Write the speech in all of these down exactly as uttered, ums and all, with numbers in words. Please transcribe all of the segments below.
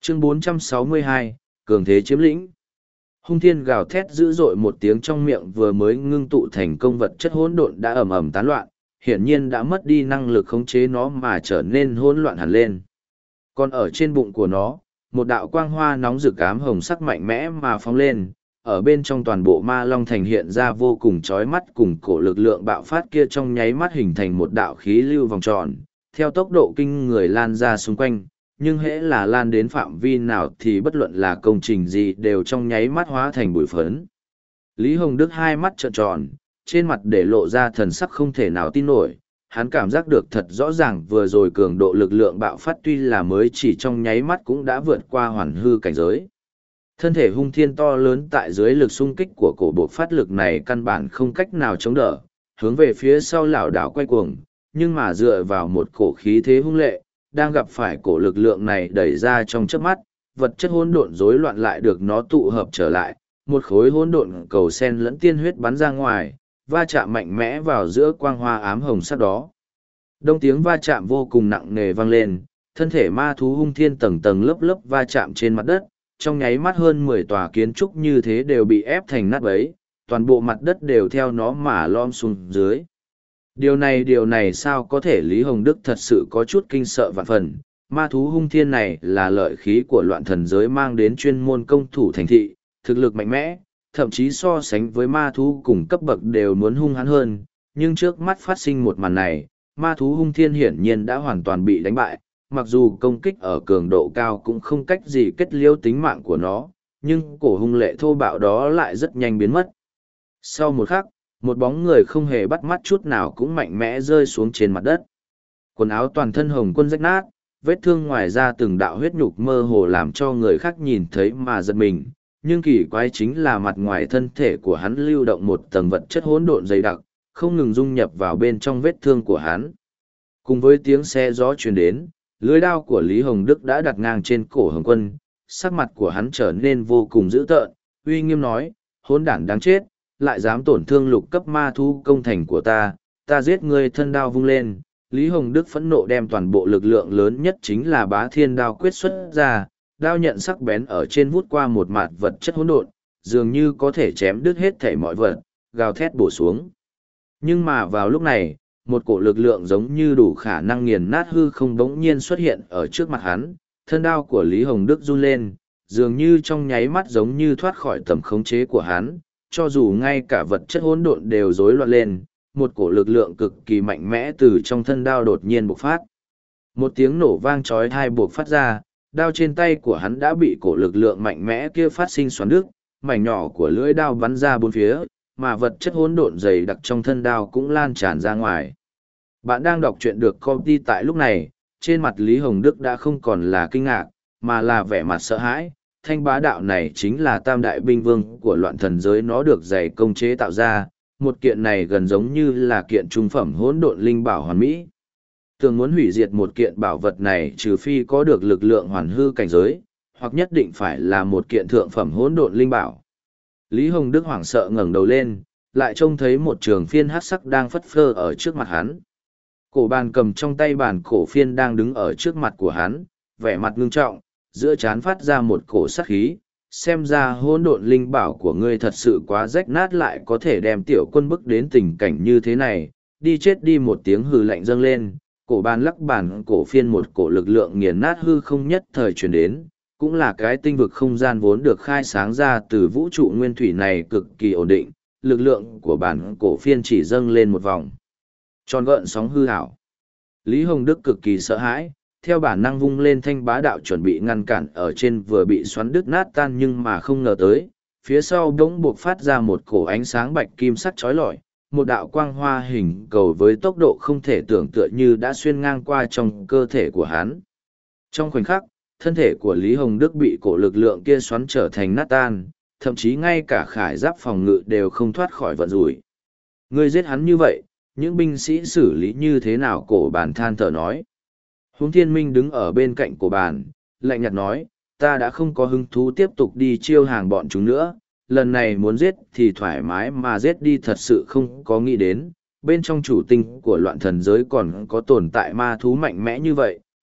Chương bốn trăm sáu mươi hai, Cường thế chiếm lĩnh. Hung thiên gào thét dữ dội một tiếng, trong miệng vừa mới ngưng tụ thành công vật chất hỗn độn đã ầm ầm tán loạn, hiển nhiên đã mất đi năng lực khống chế nó mà trở nên hỗn loạn hẳn lên. Còn ở trên bụng của nó, một đạo quang hoa nóng rực ám hồng sắc mạnh mẽ mà phóng lên, ở bên trong toàn bộ ma long thành hiện ra vô cùng chói mắt, cùng cổ lực lượng bạo phát kia trong nháy mắt hình thành một đạo khí lưu vòng tròn, theo tốc độ kinh người lan ra xung quanh, nhưng hễ là lan đến phạm vi nào thì bất luận là công trình gì đều trong nháy mắt hóa thành bụi phấn. Lý Hồng Đức hai mắt trợn tròn, trên mặt để lộ ra thần sắc không thể nào tin nổi, hắn cảm giác được thật rõ ràng vừa rồi cường độ lực lượng bạo phát tuy là mới chỉ trong nháy mắt cũng đã vượt qua hoàn hư cảnh giới. Thân thể hung thiên to lớn tại dưới lực xung kích của cổ bộ phát lực này căn bản không cách nào chống đỡ, hướng về phía sau lảo đảo quay cuồng, nhưng mà dựa vào một cổ khí thế hung lệ, đang gặp phải cổ lực lượng này đẩy ra trong chớp mắt, vật chất hỗn độn rối loạn lại được nó tụ hợp trở lại, một khối hỗn độn cầu sen lẫn tiên huyết bắn ra ngoài, va chạm mạnh mẽ vào giữa quang hoa ám hồng sắc đó. Đông tiếng va chạm vô cùng nặng nề vang lên, thân thể ma thú hung thiên tầng tầng lớp lớp va chạm trên mặt đất, trong nháy mắt hơn mười tòa kiến trúc như thế đều bị ép thành nát bấy, toàn bộ mặt đất đều theo nó mà lom xuống dưới. Điều này điều này sao có thể? Lý Hồng Đức thật sự có chút kinh sợ vạn phần, ma thú hung thiên này là lợi khí của loạn thần giới mang đến chuyên môn công thủ thành thị, thực lực mạnh mẽ, thậm chí so sánh với ma thú cùng cấp bậc đều muốn hung hãn hơn, nhưng trước mắt phát sinh một màn này, ma thú hung thiên hiển nhiên đã hoàn toàn bị đánh bại, mặc dù công kích ở cường độ cao cũng không cách gì kết liễu tính mạng của nó, nhưng cổ hung lệ thô bạo đó lại rất nhanh biến mất. Sau một khắc, một bóng người không hề bắt mắt chút nào cũng mạnh mẽ rơi xuống trên mặt đất. Quần áo toàn thân hồng quân rách nát, vết thương ngoài ra từng đạo huyết nhục mơ hồ làm cho người khác nhìn thấy mà giật mình, nhưng kỳ quái chính là mặt ngoài thân thể của hắn lưu động một tầng vật chất hỗn độn dày đặc, không ngừng dung nhập vào bên trong vết thương của hắn. Cùng với tiếng xe gió truyền đến, lưỡi đao của Lý Hồng Đức đã đặt ngang trên cổ Hồng Quân, sắc mặt của hắn trở nên vô cùng dữ tợn, uy nghiêm nói, hỗn đản đáng chết, lại dám tổn thương lục cấp ma thú công thành của ta, ta giết ngươi. Thân đao vung lên, Lý Hồng Đức phẫn nộ đem toàn bộ lực lượng lớn nhất chính là bá thiên đao quyết xuất ra, đao nhận sắc bén ở trên vút qua một mạt vật chất hỗn độn, dường như có thể chém đứt hết thảy mọi vật, gào thét bổ xuống. Nhưng mà vào lúc này, một cổ lực lượng giống như đủ khả năng nghiền nát hư không bỗng nhiên xuất hiện ở trước mặt hắn, thân đao của Lý Hồng Đức run lên, dường như trong nháy mắt giống như thoát khỏi tầm khống chế của hắn, cho dù ngay cả vật chất hỗn độn đều rối loạn lên, một cổ lực lượng cực kỳ mạnh mẽ từ trong thân đao đột nhiên bộc phát. Một tiếng nổ vang chói tai bộc phát ra, đao trên tay của hắn đã bị cổ lực lượng mạnh mẽ kia phát sinh xoắn đứt, mảnh nhỏ của lưỡi đao bắn ra bốn phía, mà vật chất hỗn độn dày đặc trong thân đao cũng lan tràn ra ngoài. Bạn đang đọc truyện được copy tại lúc này, trên mặt Lý Hồng Đức đã không còn là kinh ngạc, mà là vẻ mặt sợ hãi. Thanh bá đạo này chính là tam đại binh vương của loạn thần giới, nó được dày công chế tạo ra, một kiện này gần giống như là kiện trung phẩm hỗn độn linh bảo hoàn mỹ. Thường muốn hủy diệt một kiện bảo vật này trừ phi có được lực lượng hoàn hư cảnh giới, hoặc nhất định phải là một kiện thượng phẩm hỗn độn linh bảo. Lý Hồng Đức hoảng sợ ngẩng đầu lên, lại trông thấy một trường phiên hắc sắc đang phất phơ ở trước mặt hắn. Cổ bàn cầm trong tay bàn cổ phiên đang đứng ở trước mặt của hắn, vẻ mặt ngưng trọng, giữa trán phát ra một cổ sát khí, xem ra hỗn độn linh bảo của ngươi thật sự quá rách nát, lại có thể đem tiểu quân bức đến tình cảnh như thế này, đi chết đi. Một tiếng hừ lạnh dâng lên, cổ bàn lắc bàn cổ phiên, một cổ lực lượng nghiền nát hư không nhất thời truyền đến, cũng là cái tinh vực không gian vốn được khai sáng ra từ vũ trụ nguyên thủy này cực kỳ ổn định, lực lượng của bản cổ phiên chỉ dâng lên một vòng tròn gợn sóng hư ảo. Lý Hồng Đức cực kỳ sợ hãi, theo bản năng vung lên thanh bá đạo chuẩn bị ngăn cản ở trên vừa bị xoắn đứt nát tan, nhưng mà không ngờ tới, phía sau bỗng buộc phát ra một cổ ánh sáng bạch kim sắc chói lọi, một đạo quang hoa hình cầu với tốc độ không thể tưởng tượng như đã xuyên ngang qua trong cơ thể của hắn. Trong khoảnh khắc, thân thể của Lý Hồng Đức bị cổ lực lượng kia xoắn trở thành nát tan, thậm chí ngay cả khải giáp phòng ngự đều không thoát khỏi vận rủi. Ngươi giết hắn như vậy, những binh sĩ xử lý như thế nào? Cổ bàn than thở nói. Huống Thiên Minh đứng ở bên cạnh cổ bàn, lạnh nhạt nói, ta đã không có hứng thú tiếp tục đi chiêu hàng bọn chúng nữa, lần này muốn giết thì thoải mái mà giết đi. Thật sự không có nghĩ đến, bên trong chủ tinh của loạn thần giới còn có tồn tại ma thú mạnh mẽ như vậy,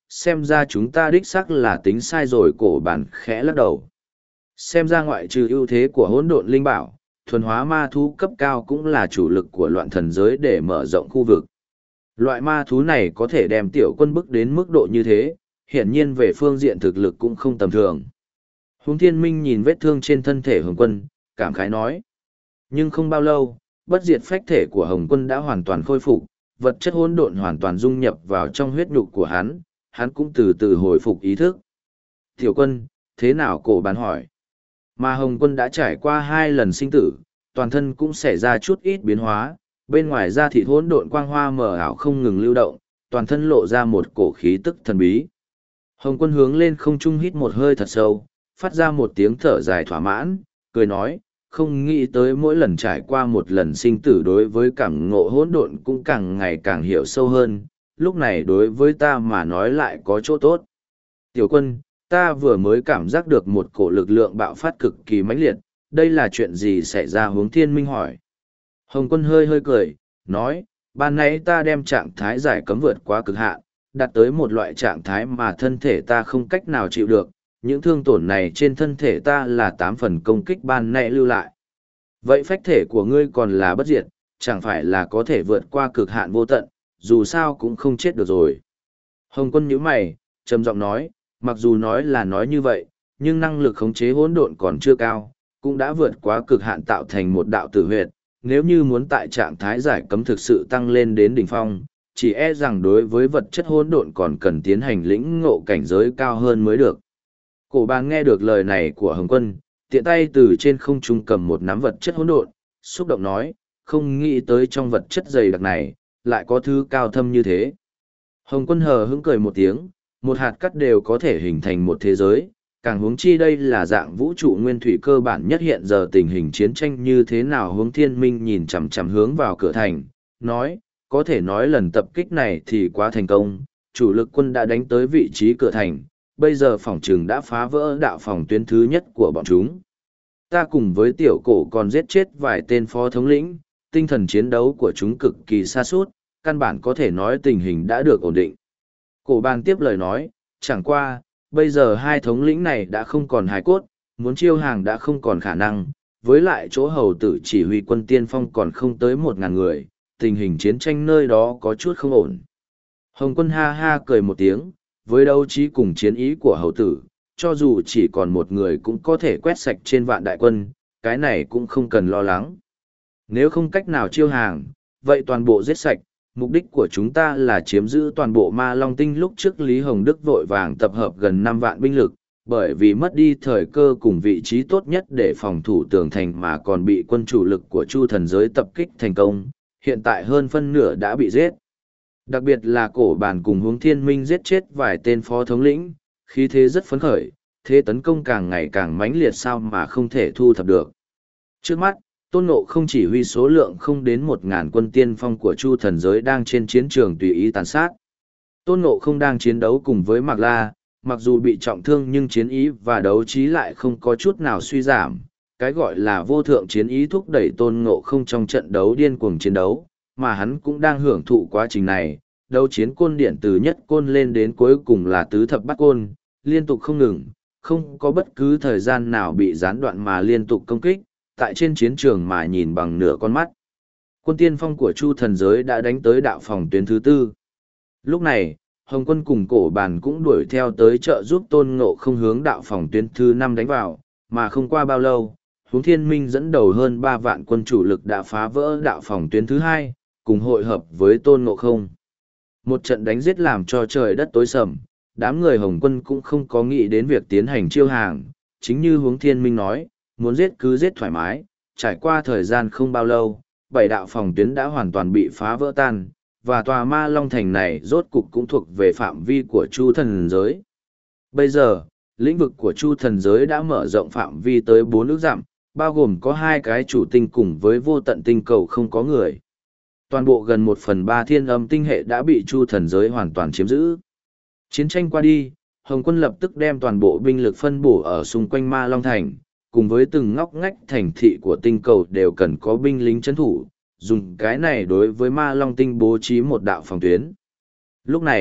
xem ra chúng ta đích xác là tính sai rồi. Cổ bản khẽ lắc đầu. Xem ra ngoại trừ ưu thế của hỗn độn linh bảo, thuần hóa ma thú cấp cao cũng là chủ lực của loạn thần giới để mở rộng khu vực. Loại ma thú này có thể đem tiểu quân bức đến mức độ như thế, hiển nhiên về phương diện thực lực cũng không tầm thường. Huống Thiên Minh nhìn vết thương trên thân thể Hồng Quân, cảm khái nói. Nhưng không bao lâu, bất diệt phách thể của Hồng Quân đã hoàn toàn khôi phục, vật chất hỗn độn hoàn toàn dung nhập vào trong huyết nhục của hắn, hắn cũng từ từ hồi phục ý thức. Tiểu Quân, thế nào? Cổ bán hỏi. Mà Hồng Quân đã trải qua hai lần sinh tử, toàn thân cũng xảy ra chút ít biến hóa, bên ngoài da thịt hỗn độn quang hoa mờ ảo không ngừng lưu động, toàn thân lộ ra một cổ khí tức thần bí. Hồng Quân hướng lên không trung hít một hơi thật sâu, phát ra một tiếng thở dài thỏa mãn, cười nói, không nghĩ tới mỗi lần trải qua một lần sinh tử đối với cảm ngộ hỗn độn cũng càng ngày càng hiểu sâu hơn, lúc này đối với ta mà nói lại có chỗ tốt. Tiểu Quân, ta vừa mới cảm giác được một cổ lực lượng bạo phát cực kỳ mãnh liệt, đây là chuyện gì xảy ra? Hướng Thiên Minh hỏi. Hồng Quân hơi hơi cười, nói, ban nãy ta đem trạng thái giải cấm vượt qua cực hạn, đạt tới một loại trạng thái mà thân thể ta không cách nào chịu được, những thương tổn này trên thân thể ta là tám phần công kích ban nãy lưu lại. Vậy phách thể của ngươi còn là bất diệt, chẳng phải là có thể vượt qua cực hạn vô tận, dù sao cũng không chết được rồi. Hồng Quân nhíu mày, trầm giọng nói, mặc dù nói là nói như vậy, nhưng năng lực khống chế hỗn độn còn chưa cao, cũng đã vượt quá cực hạn tạo thành một đạo tử huyệt. Nếu như muốn tại trạng thái giải cấm thực sự tăng lên đến đỉnh phong, chỉ e rằng đối với vật chất hỗn độn còn cần tiến hành lĩnh ngộ cảnh giới cao hơn mới được. Cổ bàn nghe được lời này của Hồng Quân, tiện tay từ trên không trung cầm một nắm vật chất hỗn độn, xúc động nói, không nghĩ tới trong vật chất dày đặc này, lại có thứ cao thâm như thế. Hồng Quân hờ hững cười một tiếng, một hạt cát đều có thể hình thành một thế giới, càng huống chi đây là dạng vũ trụ nguyên thủy cơ bản nhất hiện giờ tình hình chiến tranh như thế nào. Hướng Thiên Minh nhìn chằm chằm hướng vào cửa thành, nói, có thể nói lần tập kích này thì quá thành công, chủ lực quân đã đánh tới vị trí cửa thành, bây giờ phòng trừng đã phá vỡ đạo phòng tuyến thứ nhất của bọn chúng. Ta cùng với tiểu cổ còn giết chết vài tên phó thống lĩnh, tinh thần chiến đấu của chúng cực kỳ xa suốt, căn bản có thể nói tình hình đã được ổn định. Cổ bàn tiếp lời nói, chẳng qua, bây giờ hai thống lĩnh này đã không còn hài cốt, muốn chiêu hàng đã không còn khả năng, với lại chỗ hầu tử chỉ huy quân tiên phong còn không tới một ngàn người, tình hình chiến tranh nơi đó có chút không ổn. Hồng Quân ha ha cười một tiếng, với đấu trí cùng chiến ý của hầu tử, cho dù chỉ còn một người cũng có thể quét sạch trên vạn đại quân, cái này cũng không cần lo lắng. Nếu không cách nào chiêu hàng, vậy toàn bộ giết sạch, mục đích của chúng ta là chiếm giữ toàn bộ Ma Long Tinh. Lúc trước Lý Hồng Đức vội vàng tập hợp gần năm vạn binh lực, bởi vì mất đi thời cơ cùng vị trí tốt nhất để phòng thủ tường thành mà còn bị quân chủ lực của Chu Thần Giới tập kích thành công, hiện tại hơn phân nửa đã bị giết. Đặc biệt là cổ bàn cùng Hướng Thiên Minh giết chết vài tên phó thống lĩnh, khí thế rất phấn khởi, thế tấn công càng ngày càng mãnh liệt sao mà không thể thu thập được. Trước mắt, Tôn Ngộ không chỉ huy số lượng không đến một ngàn quân tiên phong của Chu Thần Giới đang trên chiến trường tùy ý tàn sát. Tôn Ngộ không đang chiến đấu cùng với Mạc La, mặc dù bị trọng thương nhưng chiến ý và đấu trí lại không có chút nào suy giảm. Cái gọi là vô thượng chiến ý thúc đẩy Tôn Ngộ không trong trận đấu điên cuồng chiến đấu, mà hắn cũng đang hưởng thụ quá trình này. Đấu chiến côn điện từ nhất côn lên đến cuối cùng là tứ thập bát côn, liên tục không ngừng, không có bất cứ thời gian nào bị gián đoạn mà liên tục công kích, tại trên chiến trường mà nhìn bằng nửa con mắt. Quân tiên phong của Chu Thần Giới đã đánh tới đạo phòng tuyến thứ tư. Lúc này, Hồng Quân cùng cổ bàn cũng đuổi theo tới trợ giúp Tôn Ngộ không hướng đạo phòng tuyến thứ năm đánh vào, mà không qua bao lâu, Hướng Thiên Minh dẫn đầu hơn ba vạn quân chủ lực đã phá vỡ đạo phòng tuyến thứ hai, cùng hội hợp với Tôn Ngộ không. Một trận đánh giết làm cho trời đất tối sầm, đám người Hồng Quân cũng không có nghĩ đến việc tiến hành chiêu hàng, chính như Hướng Thiên Minh nói, muốn giết cứ giết thoải mái. Trải qua thời gian không bao lâu, bảy đạo phòng tuyến đã hoàn toàn bị phá vỡ tan, và tòa Ma Long Thành này rốt cục cũng thuộc về phạm vi của Chu Thần Giới. Bây giờ, lĩnh vực của Chu Thần Giới đã mở rộng phạm vi tới bốn ước dặm, bao gồm có hai cái chủ tinh cùng với vô tận tinh cầu không có người. Toàn bộ gần một phần ba thiên âm tinh hệ đã bị Chu Thần Giới hoàn toàn chiếm giữ. Chiến tranh qua đi, Hồng Quân lập tức đem toàn bộ binh lực phân bổ ở xung quanh Ma Long Thành, cùng với từng ngóc ngách thành thị của tinh cầu đều cần có binh lính trấn thủ, dùng cái này đối với Ma Long Tinh bố trí một đạo phòng tuyến. Lúc này,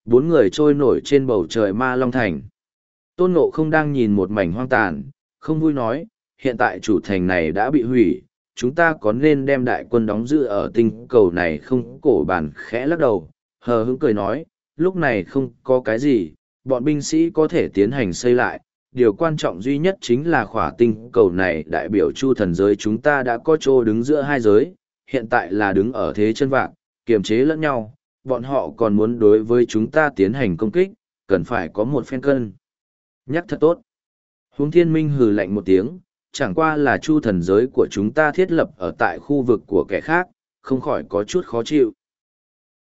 bốn người trôi nổi trên bầu trời Ma Long Thành. Tôn Ngộ không đang nhìn một mảnh hoang tàn, không vui nói, hiện tại chủ thành này đã bị hủy, chúng ta có nên đem đại quân đóng giữ ở tinh cầu này không? Cổ Bàn khẽ lắc đầu, hờ hững cười nói, lúc này không có cái gì, bọn binh sĩ có thể tiến hành xây lại, điều quan trọng duy nhất chính là khỏa tinh cầu này đại biểu chu thần giới chúng ta đã có chỗ đứng giữa hai giới, hiện tại là đứng ở thế chân vạc, kiềm chế lẫn nhau, bọn họ còn muốn đối với chúng ta tiến hành công kích, cần phải có một phen cân nhắc thật tốt. Huống Thiên Minh hừ lạnh một tiếng, chẳng qua là chu thần giới của chúng ta thiết lập ở tại khu vực của kẻ khác, không khỏi có chút khó chịu.